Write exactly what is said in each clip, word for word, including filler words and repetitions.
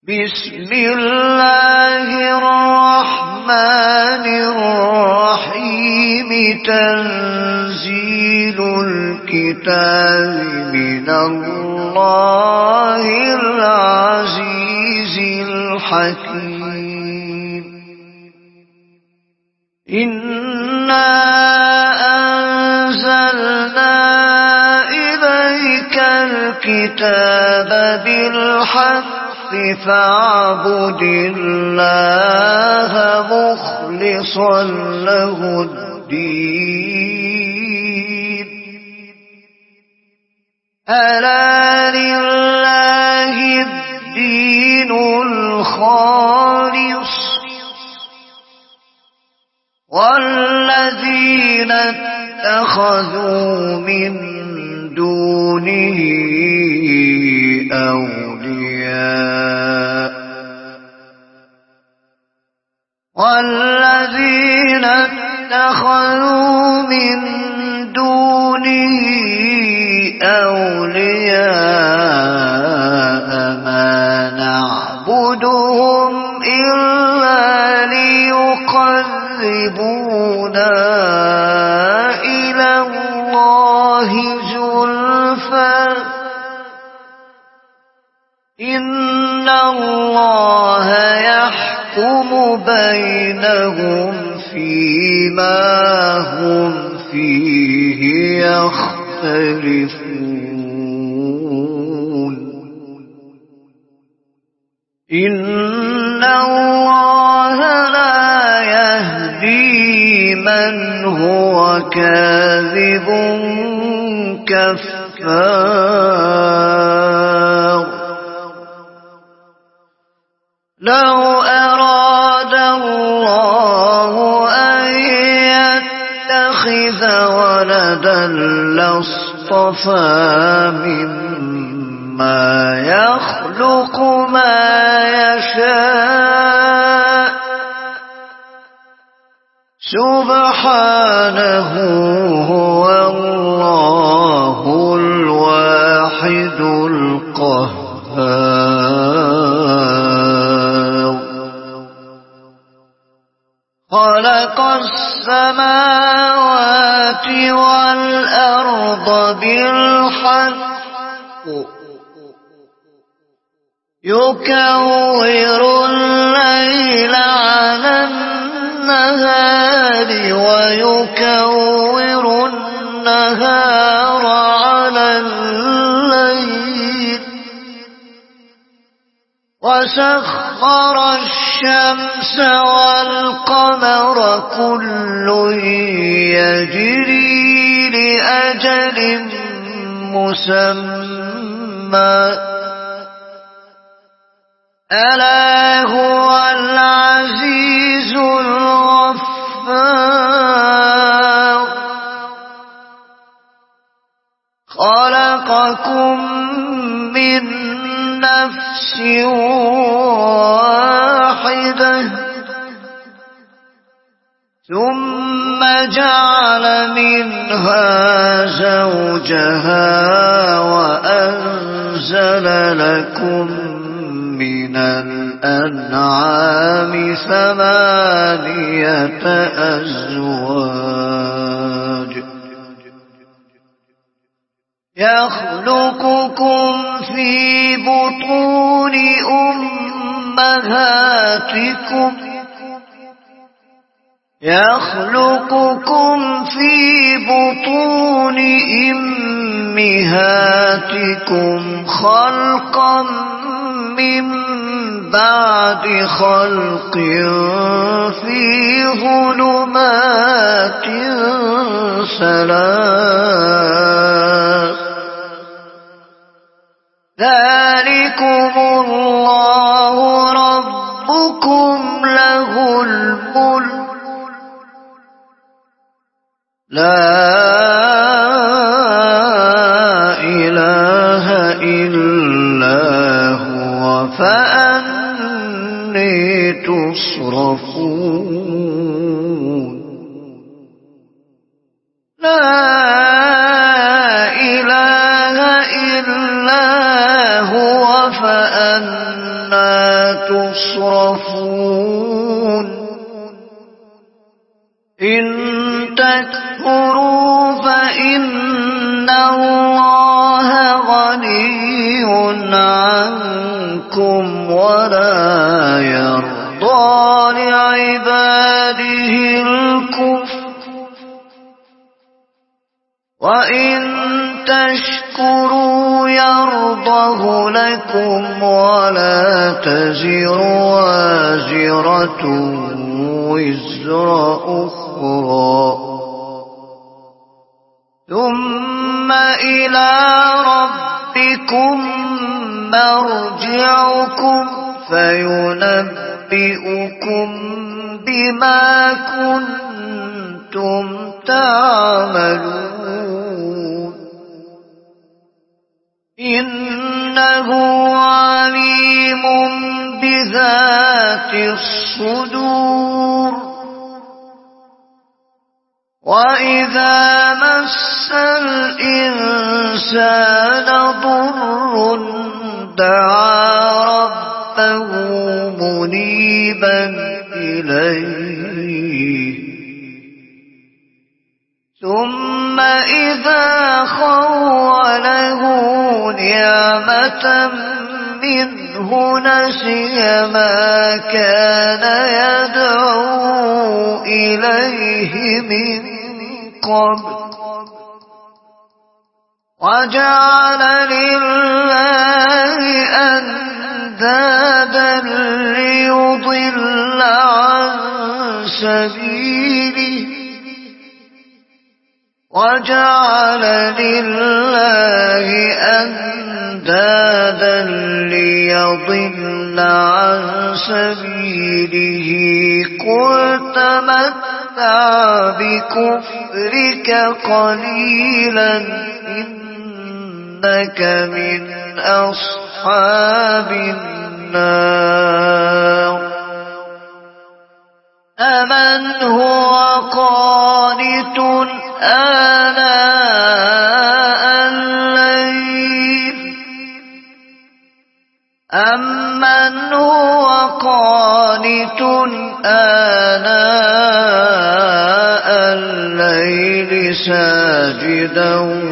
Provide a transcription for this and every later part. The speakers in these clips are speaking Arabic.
بسم الله الرحمن الرحيم تنزيل الكتاب من الله العزيز الحكيم إنا أنزلنا إليك الكتاب بالحق فاعبد الله مخلصا له الدين ألا لله الدين الخالص والذين اتخذوا من دونه أولياء والذين اتخذوا من دونه أولياء ما نعبدهم إلا ليقربونا إلى الله زلفى إن الله يحكم بينهم فيما هم فيه يختلفون إن الله لا يهدي من هو كاذب كفار لو أراد الله أن يتخذ ولدا لاصطفى مما يخلق ما يشاء سبحانه هو الله الواحد القهار خلق السماوات والأرض بالحق يكور الليل على النهار ويكور النهار على الليل وسخر الشمس والقمر كل يجري لأجل مسمى ألا هو العزيز الغفار خلقكم من نفس واحدة ثم جعل منها زوجها وأنزل لكم من الأنعام ثمانية أزواج يخلقكم في بطون أمهاتكم يخلقكم في بطون أمهاتكم خلقا من بعد خلق في ظلمات ثلاث ذلكم الله ربكم له الملك لا إله إلا هو فأني تصرفون لا إله إلا هو فأنى تصرفون إن تكفروا فإن الله غني عنكم ولا يرضى لعباده الكفر وإن تشكروا يرضه لكم ولا تزر وازرة وزر أخرى ثم إلى ربكم مرجعكم فينبئكم بما كنتم تعملون إنه عليم بذات الصدور وإذا مس الإنسان ضر دعا ربه منيبا إليه ثم إذا خوله نعمة منه نسي ما كان يدعو إليه من قبل وجعل لله أندادا ليضل عن سبيله وجعل لله أندادا ليضل عن سبيله قل تمتع بكفرك قليلا إنك من أصحاب النار أمن هو قانت آناء الليل أمن هو قانت آناء الليل ساجدا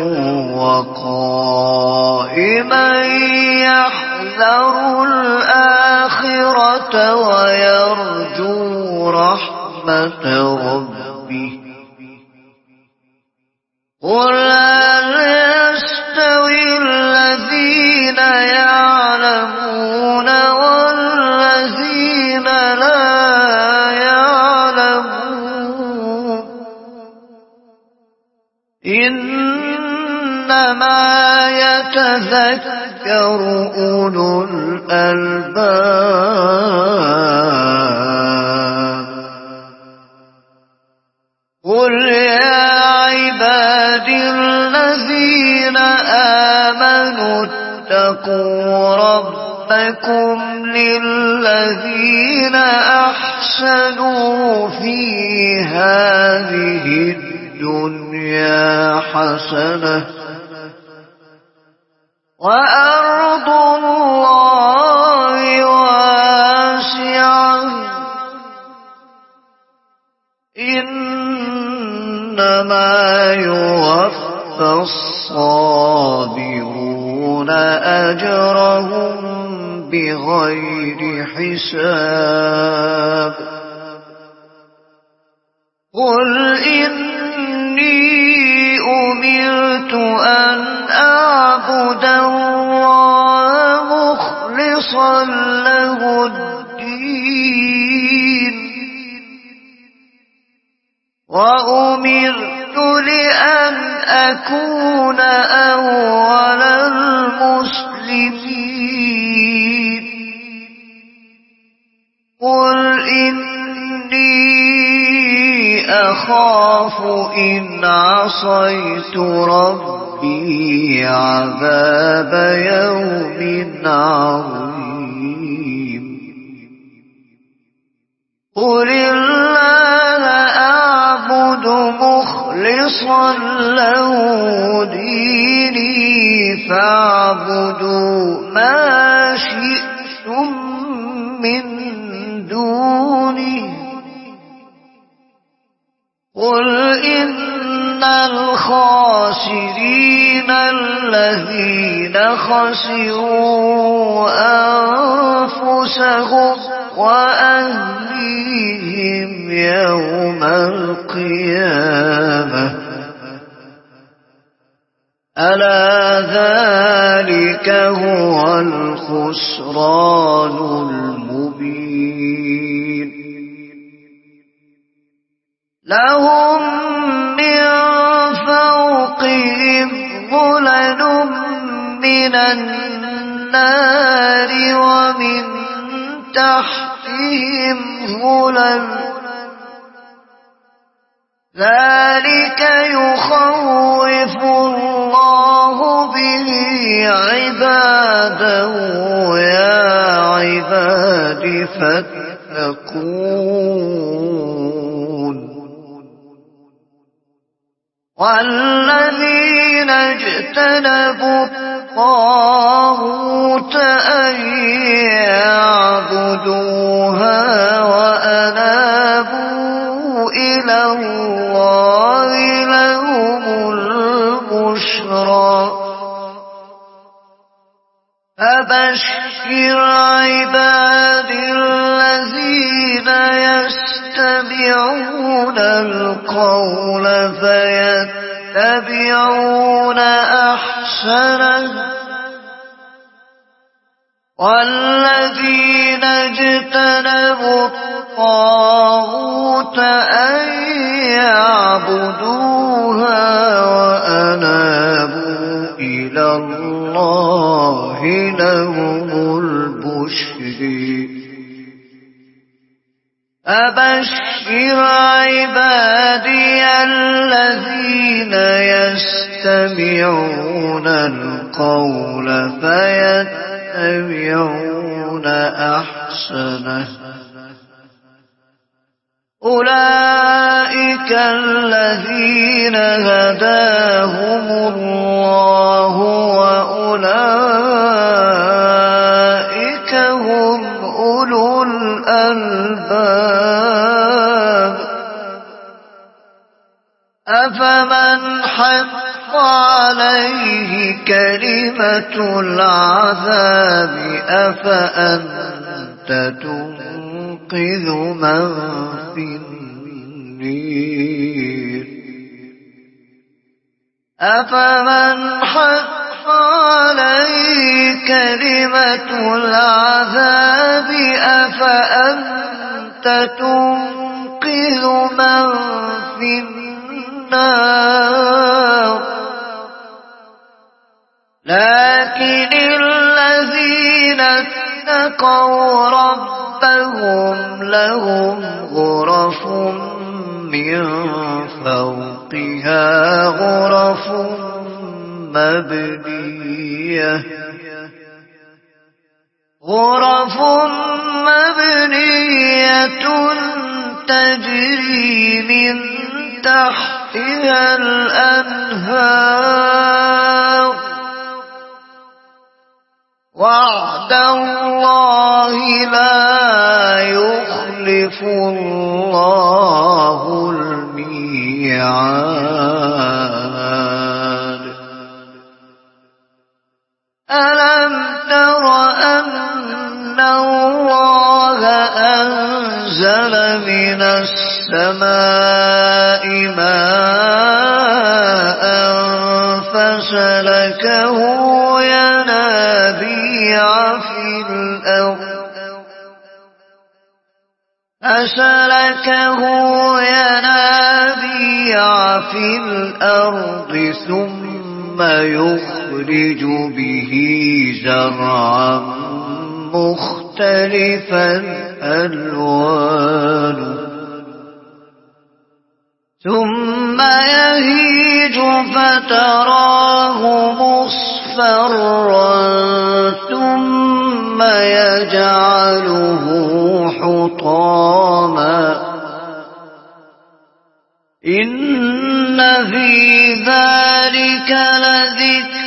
وقائما يحذر الآخرة ويرجو رحمة ربه قل هل يستوي الذين يعلمون والذين لا يعلمون إنما يتذكر أولو الألباب قل يا عبادي الذين آمنوا اتقوا ربكم للذين أحسنوا في هذه الدنيا حسنة وأرض الله واسعة إنما يوفى الصابرون أجرهم بغير حساب قل إني أمرت أن أعبد الله مخلصا له الدين وأمرت لأن أكون أول المسلمين قل إني أخاف إن عصيت ربي عذاب يوم عظيم قل الله أعبد مخلصا له ديني فاعبدوا ما شئتم من دونه قل إن الخاسرين الذين خسروا أنفسهم وأهليهم يوم القيامة ألا ذلك هو الخسران المبين لهم من فوقهم ظلل من النار ومن تحتهم ظلل ذلك يخوف الله به عباده يا عباد فاتقون والذين اجتنبوا الطاغوت أن يعبدوها وأنابوا إلى الله لهم البشرى فبشر عباد الذين يستمعون القول فيتبعون أحسنه والذين اجتنبوا الطاغوت أن يعبدوها وأنابوا إلى الله لهم البشر أبشر عبادي الذين يستمعون القول فيتبعون أحسنه أولئك الذين هداهم الله وأولئك هم أولو الألباب أفمن حق عليه كلمة العذاب أفأنت تنقذ من في النير أفمن حق عليه كلمة العذاب أفأنت تنقذ من في النار لكن الذين اتقوا ربهم لهم غرف من فوقها غرف مبنية غرف مبنية تجري من تحتها الأنهار وعد الله لا يخلف الله الميعاد ألم تر أن الله أنزل من السماء ماء فسلكه ينابيع في الأرض فسلكه ينابيع في الأرض ثم يخرج به زرعا مختلفا ألوانه ثم يهيج فتراه مصفرا ثم يجعله حطاما إن في ذلك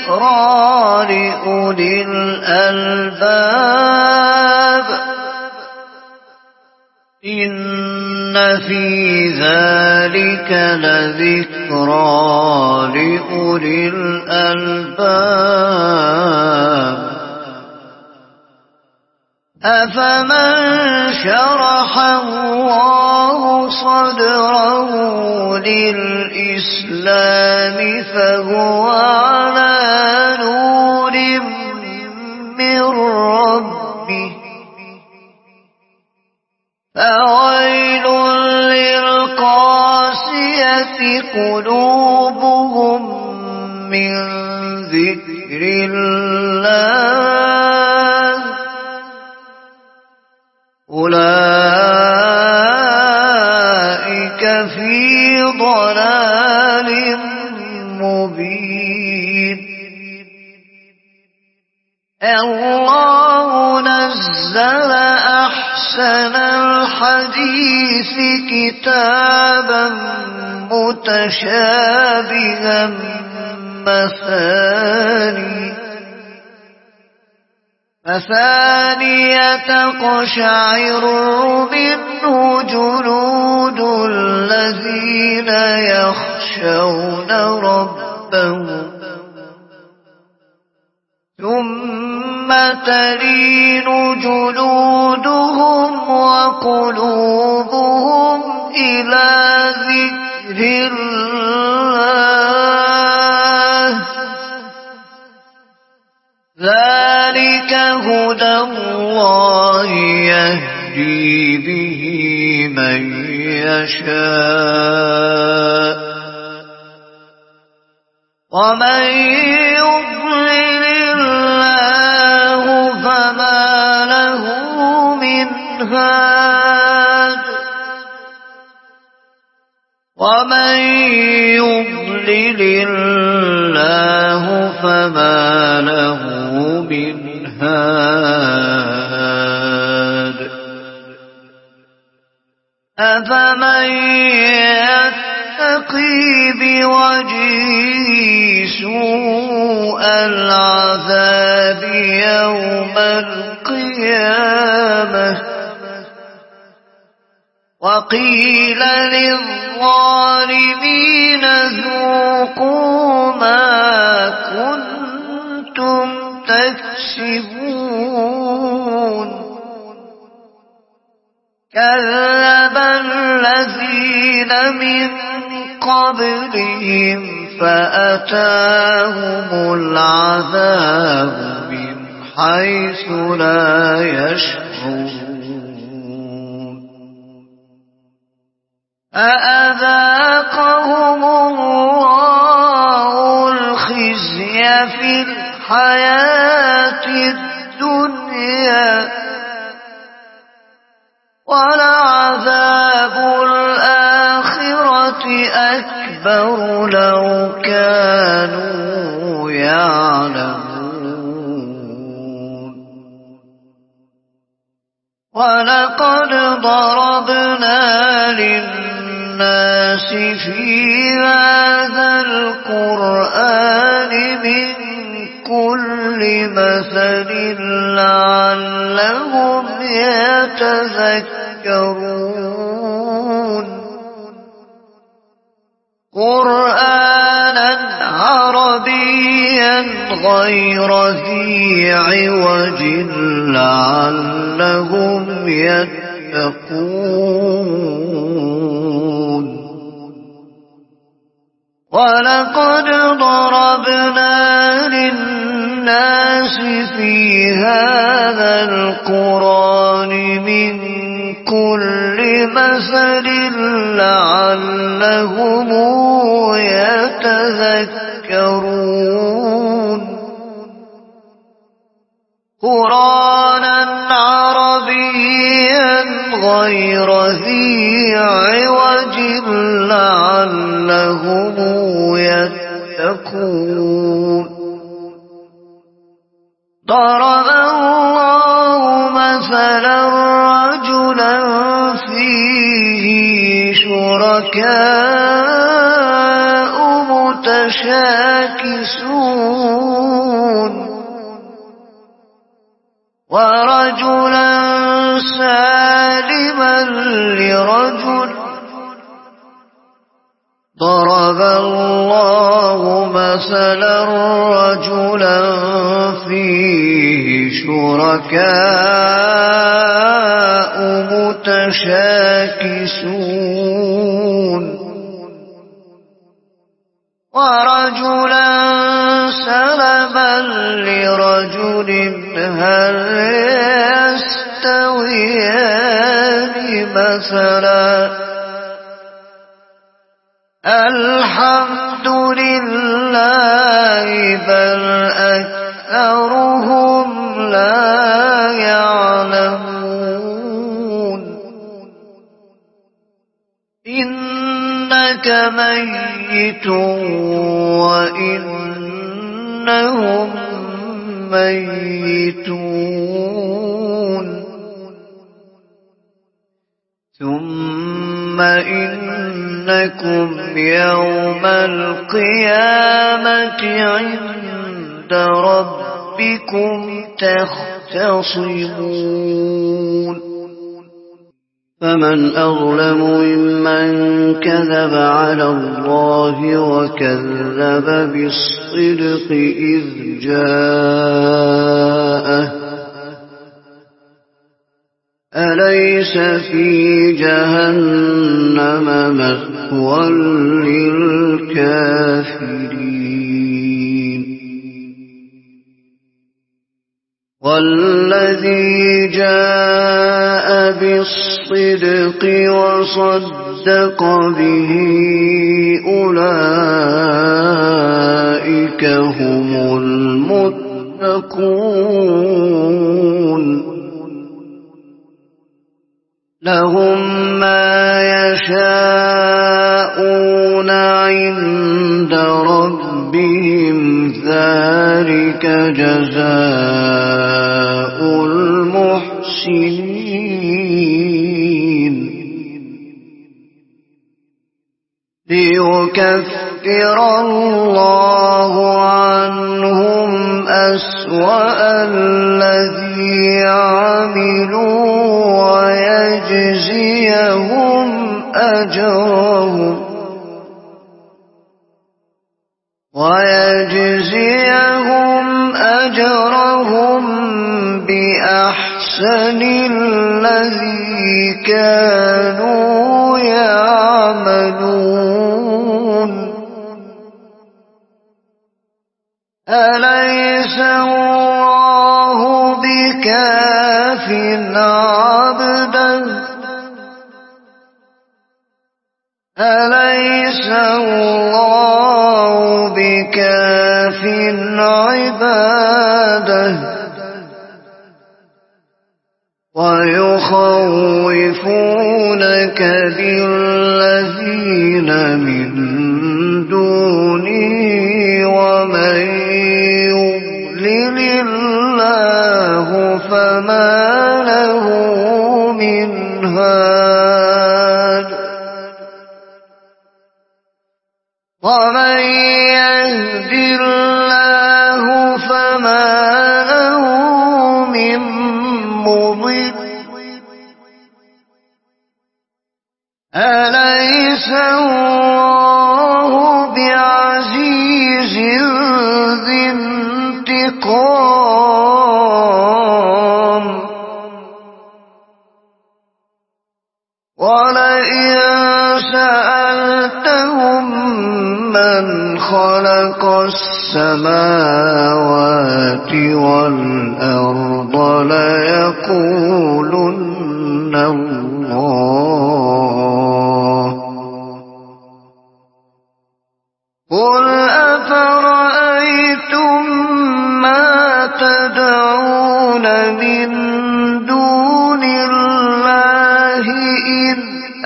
لذكرى لأولي الألباب إن في ذلك لذكرى لأولي الألباب أفمن شرح الله صدره للإسلام فهو على نور من ربه فويل للقاسية قلوبهم من ذكر الله أولئك في ضلال مبين الله نزل أحسن الحديث كتابا متشابها مثاني مثانية تقشعر منه جلود الذين يخشون ربهم ثم تلين جلودهم وقلوبهم إلى ذكر الله ذلك هدى الله يهدي به من يشاء ومن يضلل الله فما له من هاد ومن يضلل الله فما له من هاد أفمن يتقي بوجهه سوء العذاب يوم القيامة وقيل للظالمين ذوقوا ما كنتم تكسبون كذب الذين من قبلهم فأتاهم العذاب من حيث لا يشعرون فأذاقهم الله الخزي في الحياة الدنيا ولعذاب الآخرة أكبر لو كانوا يعلمون ولقد ضربنا للناس في هذا القرآن من كل مثل لعلهم يتذكرون قرآنا عربيا غير ذي عوج لعلهم يتقون ولقد ضربنا للناس في هذا القرآن من كل مثل لعلهم يتذكرون قرآنا عربيا غير ذي عوج لعلهم يتقون ضرب الله مثلا رجلا فيه شركاء متشاكسون ورجلا سالما لرجل ضرب الله مثلا رجلا فيه شركاء متشاكسون ورجلا سلما لرجل هل يستويان مثلا الحمد لله بل أكثرهم لا يعلمون إنك ميت وإنهم ميتون ثم إنكم يوم القيامة عند ربكم تختصمون فمن أظلم ممن كذب على الله وكذب بالصدق إذ جاءه أليس في جهنم مثوى للكافرين والذي جاء بالصدق وصدق به أولئك هم المتقون لهم ما يشاءون عند ربهم ذلك جزاء المحسنين ليكفر الله عنهم أسوأ الذي عملوا ويجزيهم أجرهم ويجزيهم أجرهم بأحسن الذي كانوا يعملون أليس الله بكاف عبده أليس الله بكاف عباده ويخوفونك بالذين من دونه ومن يضلل الله فما له من هاد ومن يهد الله فما له من مضل أليس الله بعزيز ذي انتقام ولئن سألتهم من خلق السماوات والأرض ليقولن الله قل أفرأيتم ما تدعون من دون الله إن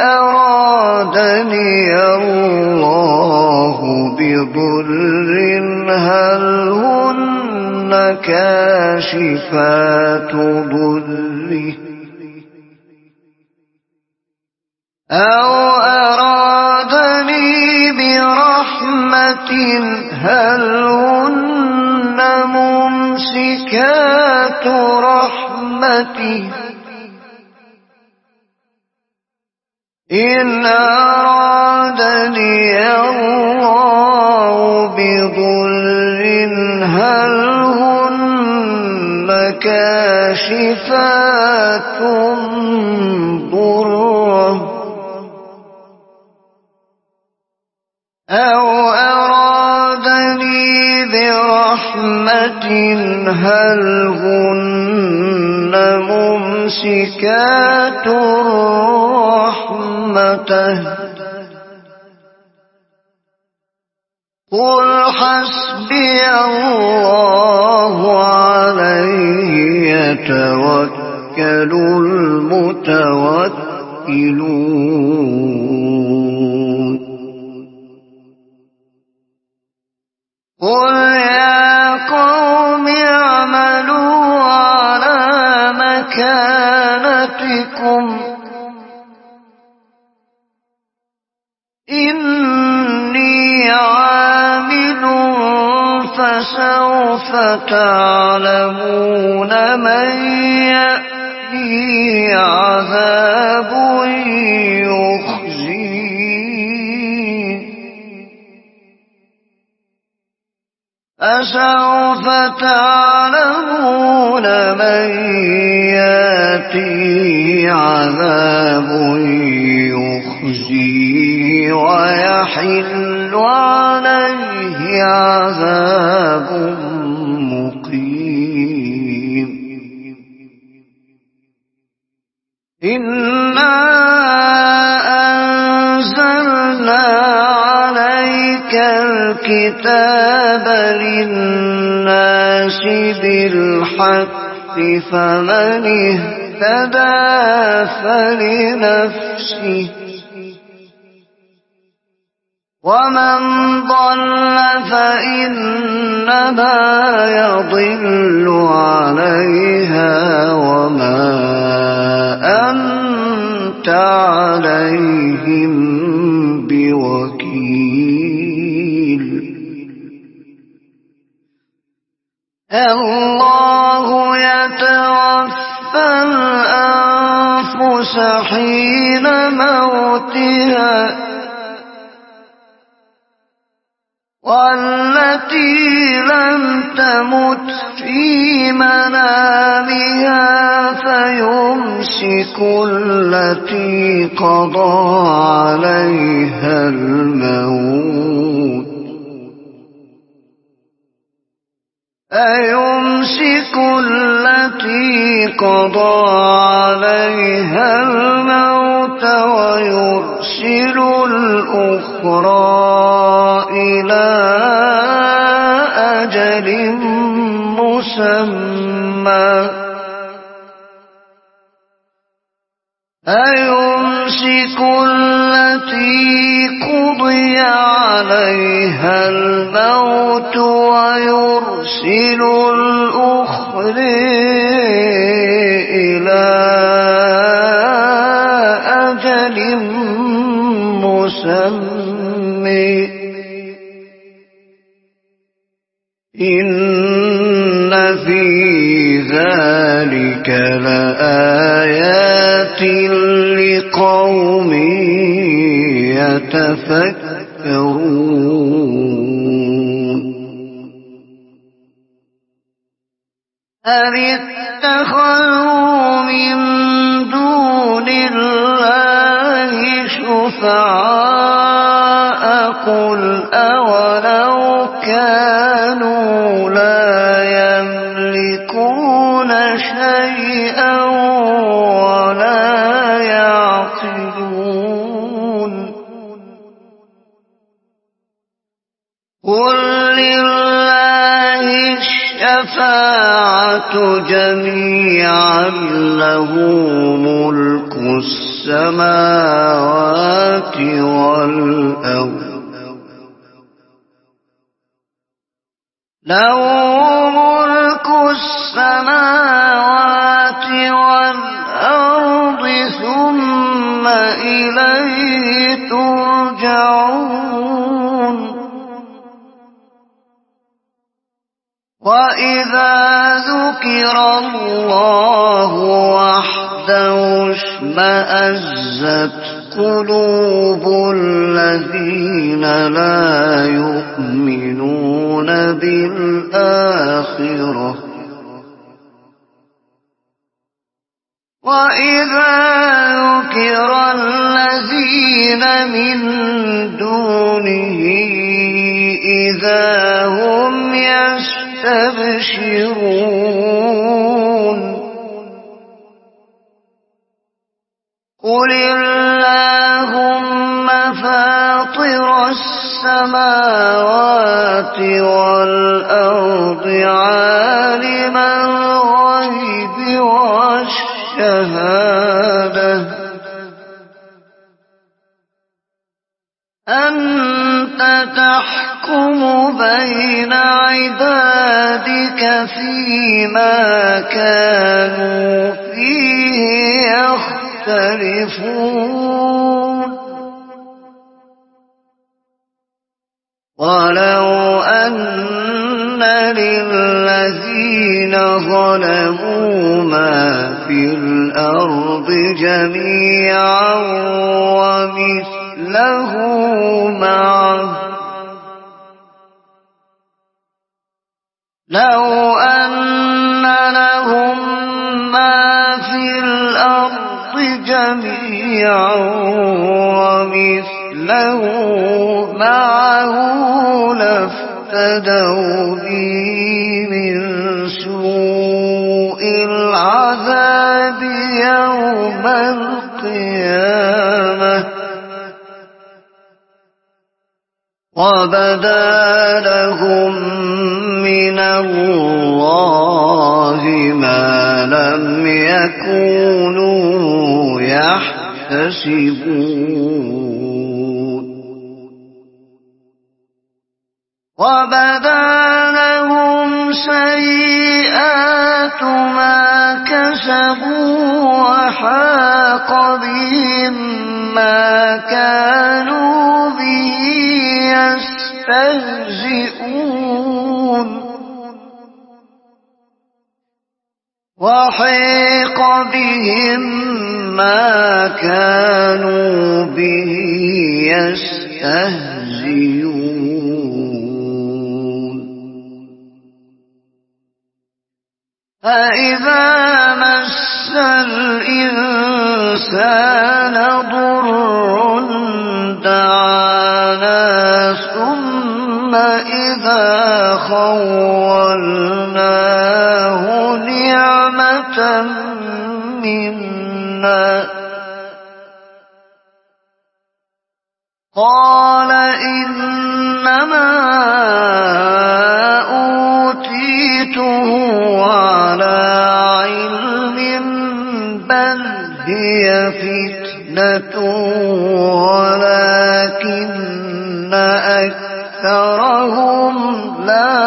أرادني الله بضر هل هن كاشفات ضره أو أرادني برحمة هل هن ممسكات رحمته إن أرادني الله بضر هل هن كاشفات ضره أو أرادني برحمة هل هن ممسكات رحمته قل حسبي الله عليه يتوكل المتوكلون قل يا قوم اعملوا على مكانتكم إني عامل فسوف تعلمون من يأتيه عذاب يخزيه فسوف تعلمون من يأتيه عذاب يخزيه ويحل عليه عذاب مقيم إنا أنزلنا عليك الكتاب للناس بالحق فمن اهتدى فلنفسه ومن ضل فإنما يضل عليها وما أنت عليهم بوكيل الله يتوفى الأنفس حين موتها والتي لم تمت في منامها فيمسك التي قضى عليها الموت فيمسك التي قضى عليها الموت ويرسل الأخرى إلى أجل مسمى أيمسك التي قضي عليها الموت ويرسل الأخرى إلى أجل مسمى إن في ذلك لآيات لقوم يتفكرون أم اتخذوا من دون الله شفعاء قل أولو كانوا لا يملكون شيئا ولا يعقلون قل لله الشفاعة جميعا له ملك السماوات والأرض له ملك السماوات والأرض ثم إليه ترجعون وإذا ذكر الله وحده اشمأزت قلوب الذين لا يؤمنون بالآخرة وإذا ذكر الذين من دونه إذا هم يستبشرون قل اللهم فاطر السماوات والأرض عالم الغيب والشهادة أنت تحكم بين عبادك فيما كانوا فيه يختلفون ولو أن للذين ظلموا ما في الأرض جميعا ومثله معه لو أن لهم ما في الأرض جميعا ومثله معه لافتدوا به من سوء العذاب يوم القيامة وبدا لهم من الله ما لم يكونوا يحتسبون وبدا لهم سيئات ما كسبوا وحاق بهم ما كانوا به يستهزئون وحيق بهم ما كانوا به يستهزئون فإذا مس الإنسان ضر دعانا ثم إذا خولناه نعمة منا قال إنما أوتيته على علم بل هي فتنة ولكن أكثرهم لا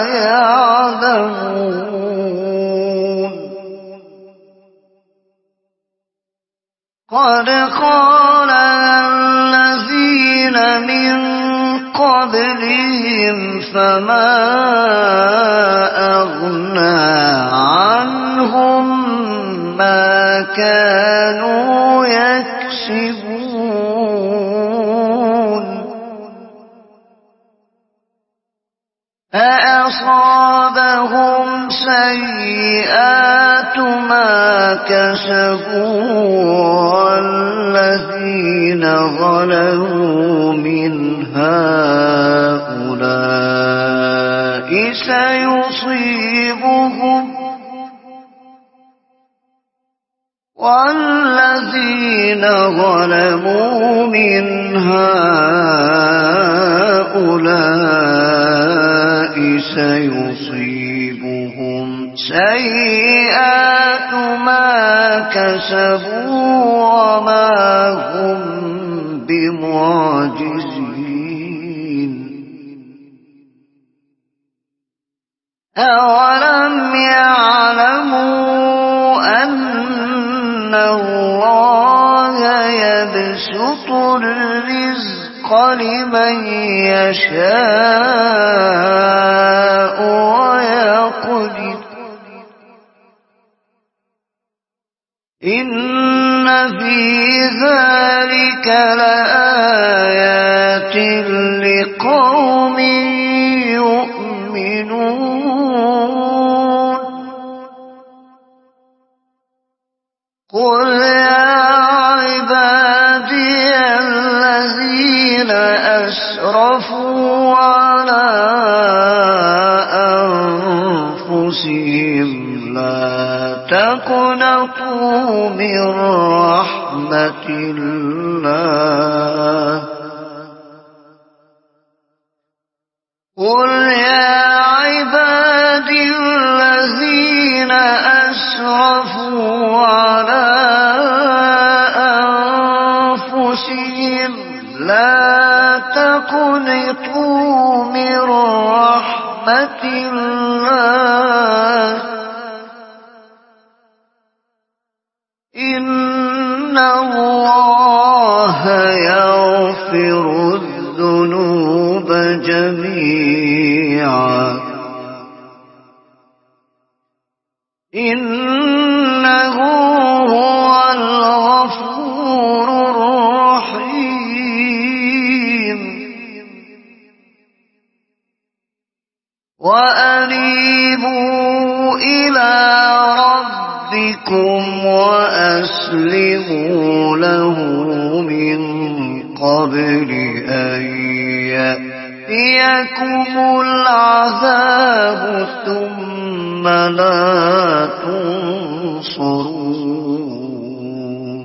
يعلمون قد قال الذين من قبلهم فما أغنى عنهم ما كانوا يكسبون فأصابهم سيئات ما كسبوا والذين ظلموا من هؤلاء سيصيبهم والذين ظلموا من هؤلاء سيصيبهم سيئات ما كسبوا وما هم بمعجزين أولم يعلموا أن الله يبسط الرزق لمن يشاء ويقدر إن في ذلك لآيات لقوم يؤمنون قل يا عبادي الذين أسرفوا على أنفسهم لا تقنطوا من رحمة الله قل يا عبادي الذين أسرفوا على أنفسهم لا تقنطوا من رحمة الله إن الله يغفر الذنوب جميعا إنه هو الغفور الرحيم وأنيبوا إلى ربكم وأسلموا له من قبل أن يأتيكم العذاب ثم لا تنصرون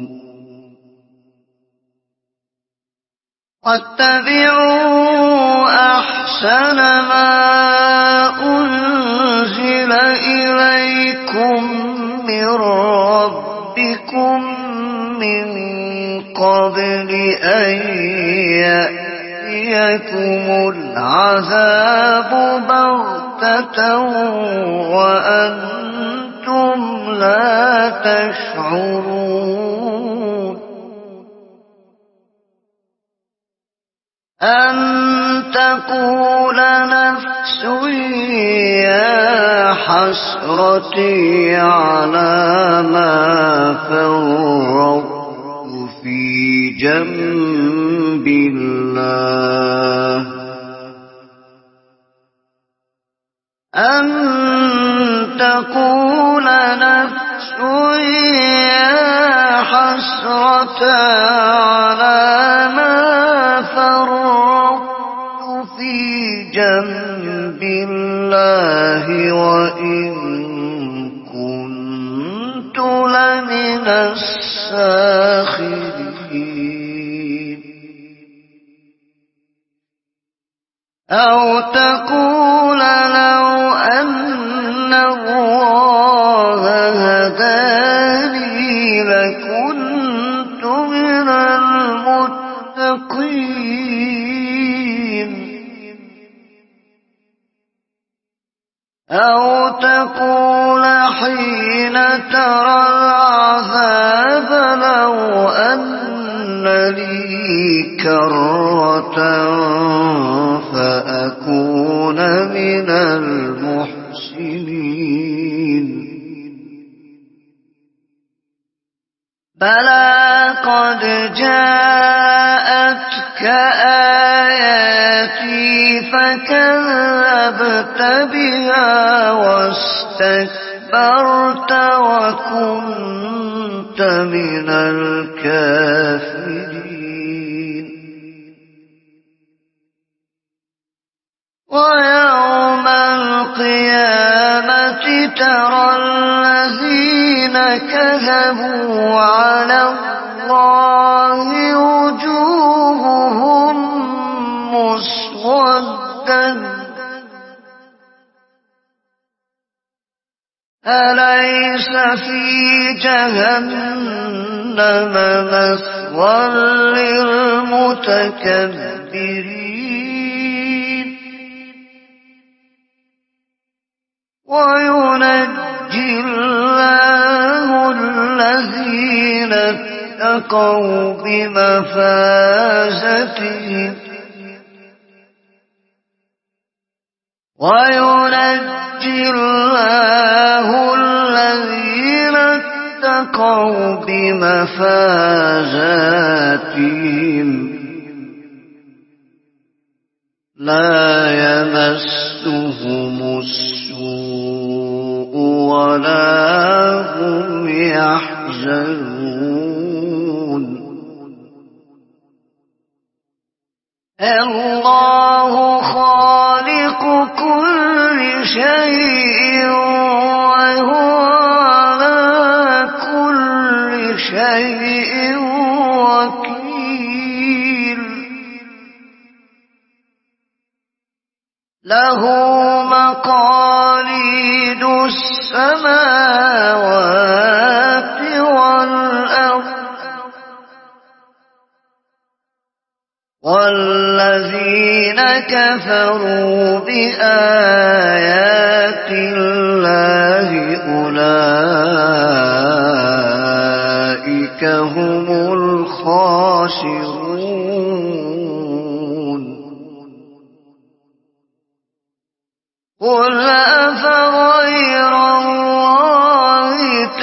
واتبعوا أحسن ما أنزل إليكم من ربكم من قبل أن يأتيكم العذاب بغتة وأنتم لا تشعرون أن تقول نفس يا حسرتي على ما فرطت في جنب الله أن تقول نفس يا حسرة على ما فرطت في جنب الله وإن كنت لمن الساخرين أو تقول لو أن الله هداني لكنت من المتقين أو تقول حين ترى العذاب لو أن لي كرة فأكون من المحسنين بلى قد جاءتك آياتي فكذبت بها واستكبرت وكنت من الكافرين ويوم القيامة ترى الذين كذبوا على الله وجوههم مسودة أليس في جهنم مثوى للمتكبرين وينجي الله الذين اتقوا بمفازتهم وينجي الله الذين اتقوا بمفازاتهم لا يمسهم السوء ولا هم يحزنون الله خالق كل شيء وهو على كل شيء وكيل له مقاليد السماوات والأرض والذين كفروا بآيات الله أولئك هم الخاسرون قل أفغير الله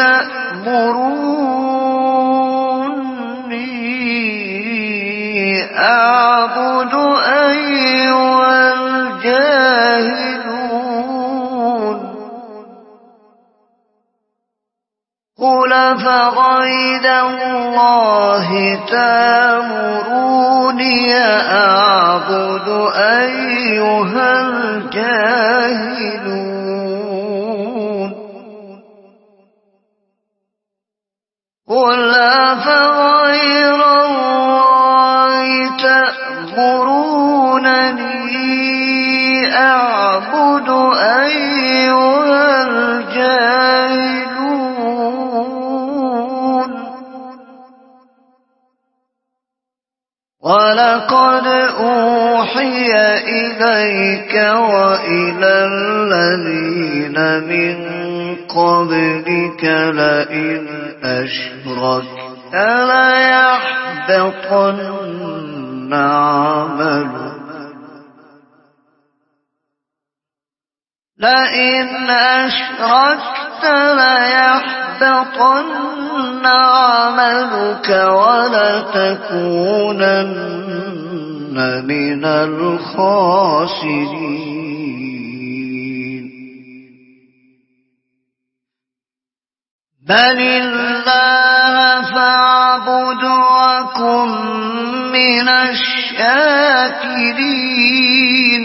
تأمروني أعبد أيها الجاهلون قل أفغير الله تأمروني أعبد أيها الجاهلون قل أفغير الله تأمرونني أعبد أيها الجاهلون ولقد أوحي إليك وإلى الذين من قبلك لئن أشركت ليحبطن عملك لئن أشركت ليحبطن عملك ولتكونن من الخاسرين بل الله فاعبد وكن من الشاكرين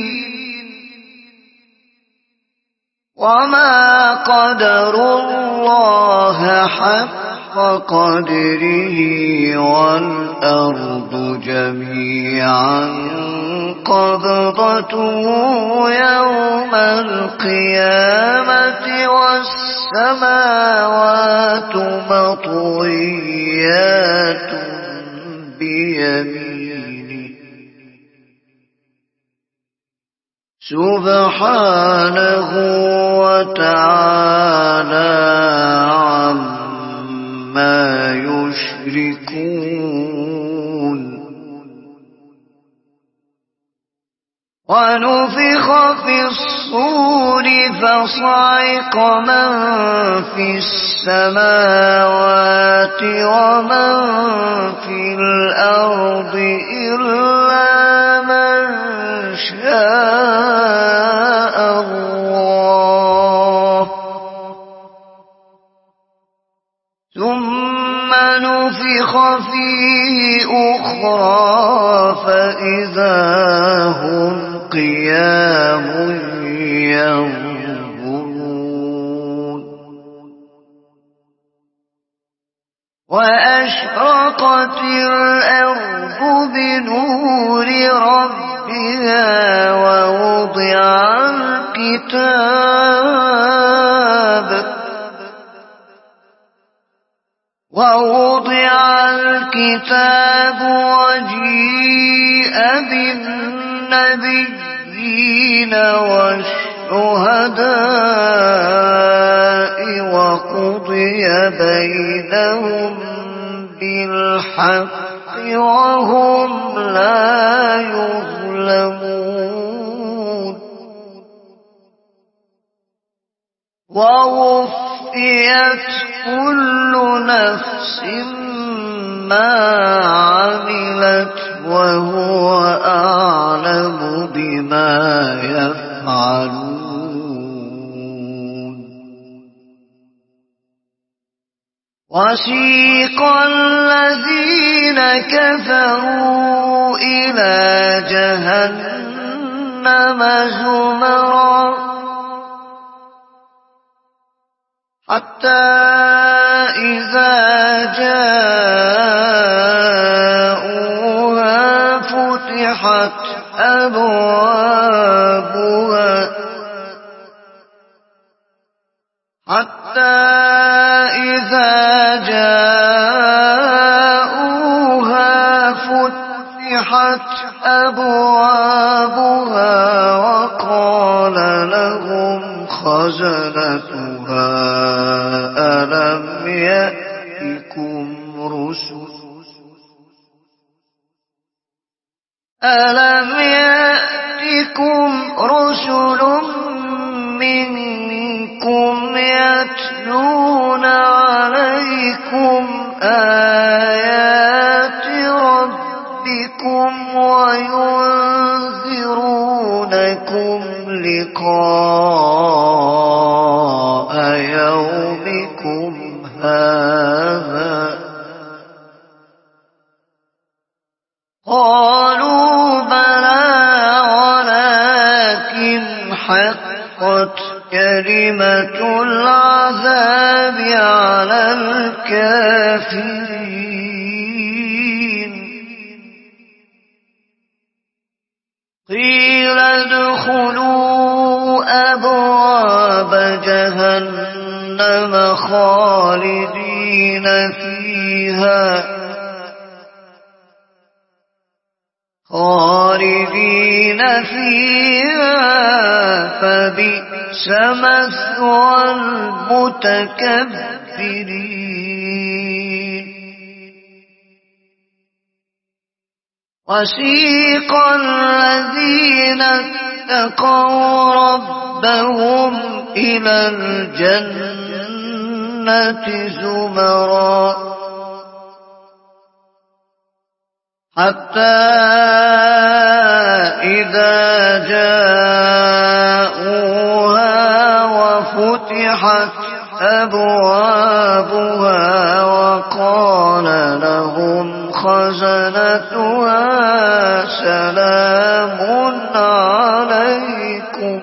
وما قدروا الله حق قدره والأرض جميعا قبضته يوم القيامة والسماوات مطويات بيمينه سبحانه وتعالى عما يشركون ونفخ في الصور فصعق من في السماوات ومن في الأرض إلا من شاء الله ثم نفخ فيه أخرى فإذا هم قيام ينظرون وأشرقت الأرض بنور ربها ووضع الكتاب ووضع الكتاب وجيء بالنبيين والشهداء وقضي بينهم بالحق وهم لا يظلمون ووفيت ووفيت كل نفس ما عملت وهو أعلم بما يفعلون وسيق الذين كفروا إلى جهنم زمرا حتى إذا جاءوها فتحت أبوابها حتى إذا جاءوها فتحت أبوابها وقال لهم خزنتها ألم يأتكم رسل ألم يأتكم رسل منكم يتلون عليكم آيات ربكم وينذرونكم لقاء يومكم هذا قالوا بلى ولكن حقت كلمة العذاب على الكافرين قيل ادخلوا أبواب جهنم خالدين فيها خالدين فيها فبئس مثوى المتكبرين وسيق الذين اتقوا ربهم إلى الجنة زمرا حتى إذا جاءوها وفتحت أبوابها وقال لهم خزنتها سلام عليكم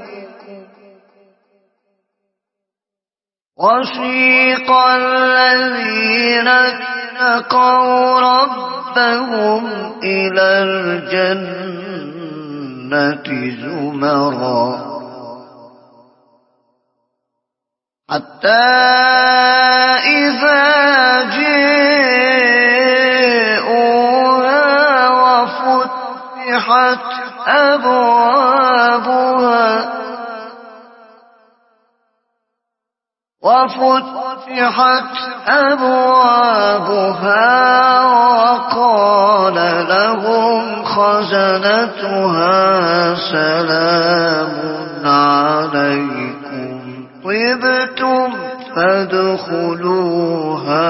وسيق الذين اتقوا ربهم إلى الجنة زمرا حتى إذا جاءوها وفتحت أبوابها وفتحت أبوابها وقال لهم خزنتها سلام عليكم طبتم فادخلوها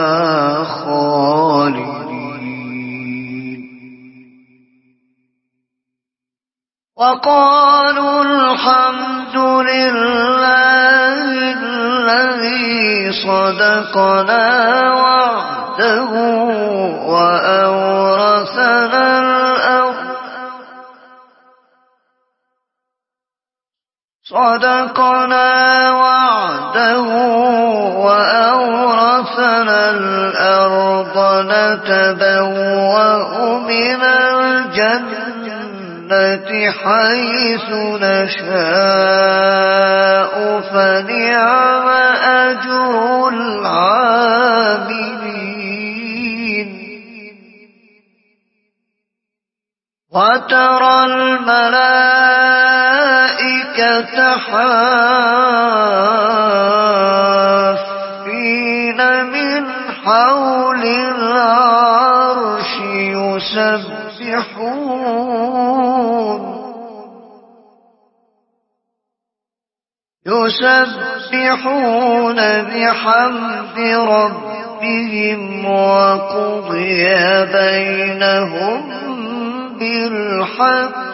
خالدين وقالوا الحمد لله الذي صدقنا وعده وأورثنا الأرض صدقنا وعده وأورثنا الأرض نتبوأ من الجنة حيث نشاء فنعم أجر العاملين وترى الملائكة حافين من حول العرش يسبحون يسبحون بحمد ربهم وقضي بينهم بالحق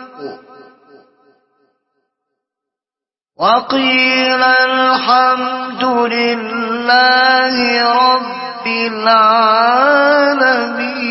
وقيل الحمد لله رب العالمين.